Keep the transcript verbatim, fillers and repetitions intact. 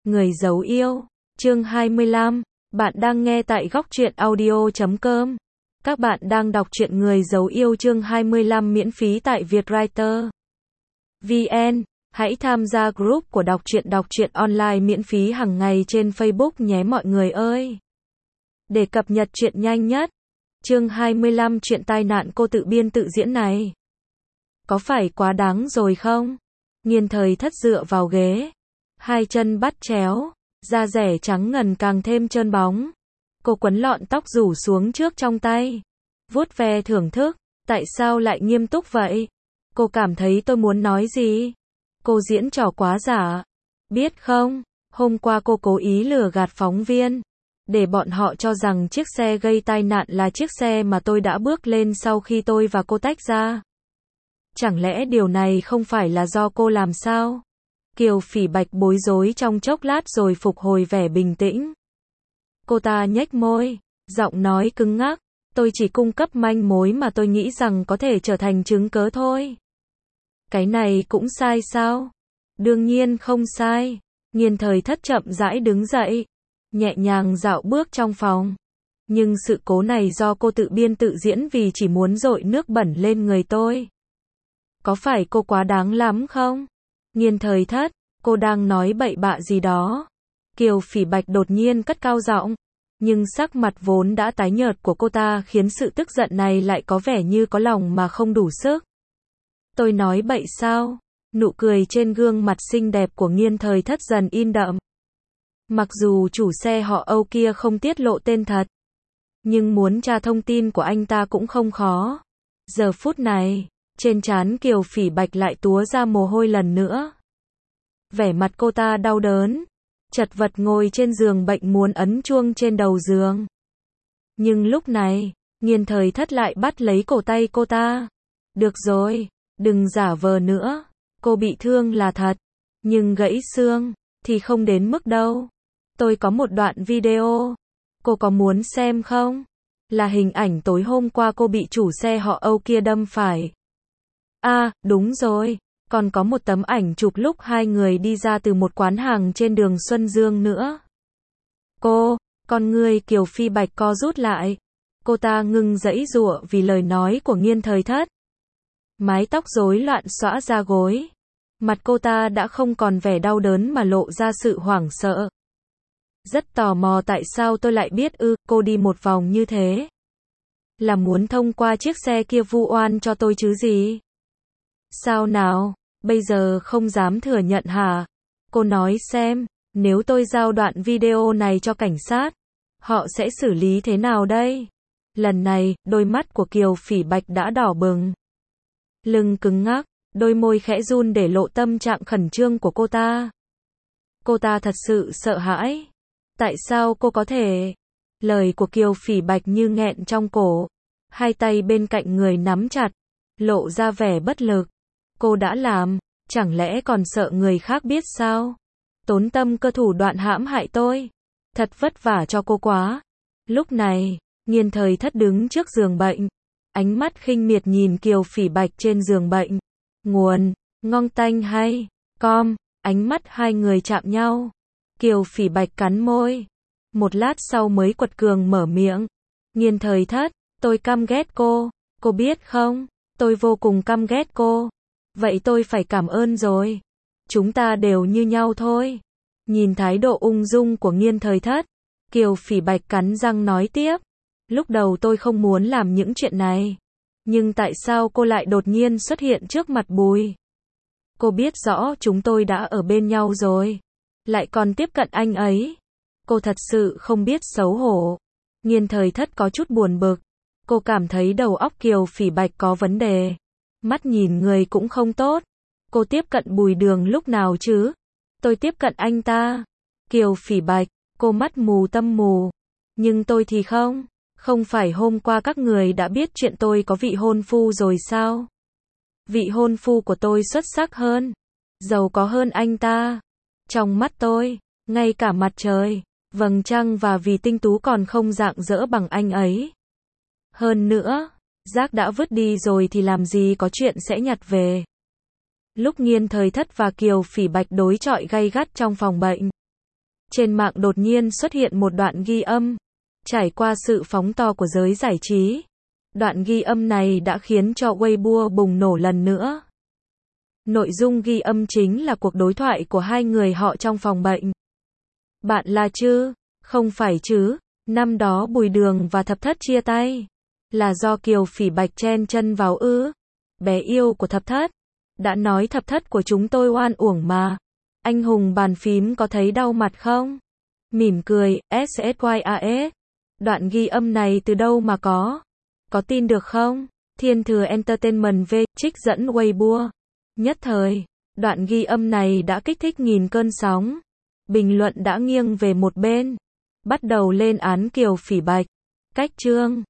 Người giấu yêu, chương hai mươi lăm, bạn đang nghe tại góc truyện audio chấm com. Các bạn đang đọc truyện Người giấu yêu chương hai mươi lăm miễn phí tại Vietwriter chấm vn. Hãy tham gia group của đọc truyện đọc truyện online miễn phí hàng ngày trên Facebook nhé mọi người ơi. Để cập nhật truyện nhanh nhất. Chương hai mươi lăm chuyện tai nạn cô tự biên tự diễn này. Có phải quá đáng rồi không? Nghiên Thời Thất dựa vào ghế, hai chân bắt chéo, da rẻ trắng ngần càng thêm trơn bóng. Cô quấn lọn tóc rủ xuống trước trong tay, vuốt ve thưởng thức. Tại sao lại nghiêm túc vậy? Cô cảm thấy tôi muốn nói gì? Cô diễn trò quá giả. Biết không, hôm qua cô cố ý lừa gạt phóng viên, để bọn họ cho rằng chiếc xe gây tai nạn là chiếc xe mà tôi đã bước lên sau khi tôi và cô tách ra. Chẳng lẽ điều này không phải là do cô làm sao? Kiều Phỉ Bạch bối rối trong chốc lát rồi phục hồi vẻ bình tĩnh. Cô ta nhếch môi, giọng nói cứng ngắc. Tôi chỉ cung cấp manh mối mà tôi nghĩ rằng có thể trở thành chứng cớ thôi. Cái này cũng sai sao? Đương nhiên không sai. Nghiên Thời Thất chậm rãi đứng dậy, nhẹ nhàng dạo bước trong phòng. Nhưng sự cố này do cô tự biên tự diễn vì chỉ muốn dội nước bẩn lên người tôi. Có phải cô quá đáng lắm không? Nghiên Thời Thất, cô đang nói bậy bạ gì đó? Kiều Phỉ Bạch đột nhiên cất cao giọng, nhưng sắc mặt vốn đã tái nhợt của cô ta khiến sự tức giận này lại có vẻ như có lòng mà không đủ sức. Tôi nói bậy sao? Nụ cười trên gương mặt xinh đẹp của Nghiên Thời Thất dần in đậm. Mặc dù chủ xe họ Âu kia không tiết lộ tên thật, nhưng muốn tra thông tin của anh ta cũng không khó. Giờ phút này, trên trán Kiều Phỉ Bạch lại túa ra mồ hôi lần nữa. Vẻ mặt cô ta đau đớn, chật vật ngồi trên giường bệnh muốn ấn chuông trên đầu giường. Nhưng lúc này, Nghiên Thời Thất lại bắt lấy cổ tay cô ta. Được rồi, đừng giả vờ nữa. Cô bị thương là thật, nhưng gãy xương thì không đến mức đâu. Tôi có một đoạn video, cô có muốn xem không? Là hình ảnh tối hôm qua cô bị chủ xe họ Âu kia đâm phải. À, đúng rồi, còn có một tấm ảnh chụp lúc hai người đi ra từ một quán hàng trên đường Xuân Dương nữa. Cô, con người Kiều Phỉ Bạch co rút lại. Cô ta ngừng giãy giụa vì lời nói của Nghiên Thời Thất. Mái tóc rối loạn xõa ra gối. Mặt cô ta đã không còn vẻ đau đớn mà lộ ra sự hoảng sợ. Rất tò mò tại sao tôi lại biết ư, cô đi một vòng như thế. Là muốn thông qua chiếc xe kia vu oan cho tôi chứ gì? Sao nào, bây giờ không dám thừa nhận hả? Cô nói xem, nếu tôi giao đoạn video này cho cảnh sát, họ sẽ xử lý thế nào đây? Lần này, đôi mắt của Kiều Phỉ Bạch đã đỏ bừng. Lưng cứng ngắc, đôi môi khẽ run để lộ tâm trạng khẩn trương của cô ta. Cô ta thật sự sợ hãi. Tại sao cô có thể? Lời của Kiều Phỉ Bạch như nghẹn trong cổ. Hai tay bên cạnh người nắm chặt, lộ ra vẻ bất lực. Cô đã làm, chẳng lẽ còn sợ người khác biết sao? Tốn tâm cơ thủ đoạn hãm hại tôi. Thật vất vả cho cô quá. Lúc này, Nghiên Thời Thất đứng trước giường bệnh. Ánh mắt khinh miệt nhìn Kiều Phỉ Bạch trên giường bệnh. Nguồn, ngon tanh hay, com, ánh mắt hai người chạm nhau. Kiều Phỉ Bạch cắn môi. Một lát sau mới quật cường mở miệng. Nghiên Thời Thất, tôi căm ghét cô, cô biết không? Tôi vô cùng căm ghét cô. Vậy tôi phải cảm ơn rồi. Chúng ta đều như nhau thôi. Nhìn thái độ ung dung của Nghiên Thời Thất, Kiều Phỉ Bạch cắn răng nói tiếp. Lúc đầu tôi không muốn làm những chuyện này. Nhưng tại sao cô lại đột nhiên xuất hiện trước mặt Bùi? Cô biết rõ chúng tôi đã ở bên nhau rồi. Lại còn tiếp cận anh ấy. Cô thật sự không biết xấu hổ. Nghiên Thời Thất có chút buồn bực. Cô cảm thấy đầu óc Kiều Phỉ Bạch có vấn đề. Mắt nhìn người cũng không tốt. Cô tiếp cận Bùi Đường lúc nào chứ? Tôi tiếp cận anh ta. Kiều Phỉ Bạch, cô mắt mù tâm mù. Nhưng tôi thì không. Không phải hôm qua các người đã biết chuyện tôi có vị hôn phu rồi sao? Vị hôn phu của tôi xuất sắc hơn, giàu có hơn anh ta. Trong mắt tôi, ngay cả mặt trời, vầng trăng và vì tinh tú còn không rạng rỡ bằng anh ấy. Hơn nữa, rác đã vứt đi rồi thì làm gì có chuyện sẽ nhặt về. Lúc Nghiên Thời Thất và Kiều Phỉ Bạch đối chọi gay gắt trong phòng bệnh, trên mạng đột nhiên xuất hiện một đoạn ghi âm. Trải qua sự phóng to của giới giải trí, đoạn ghi âm này đã khiến cho Weibo bùng nổ lần nữa. Nội dung ghi âm chính là cuộc đối thoại của hai người họ trong phòng bệnh. Bạn là chứ? Không phải chứ? Năm đó Bùi Đường và Thập Thất chia tay. Là do Kiều Phỉ Bạch chen chân vào ư? Bé yêu của Thập Thất. Đã nói Thập Thất của chúng tôi oan uổng mà. Anh hùng bàn phím có thấy đau mặt không? Mỉm cười, ét ét i a ét. Đoạn ghi âm này từ đâu mà có? Có tin được không? Thiên Thừa Entertainment V, trích dẫn Weibo. Nhất thời, đoạn ghi âm này đã kích thích nghìn cơn sóng. Bình luận đã nghiêng về một bên. Bắt đầu lên án Kiều Phỉ Bạch. Cách chương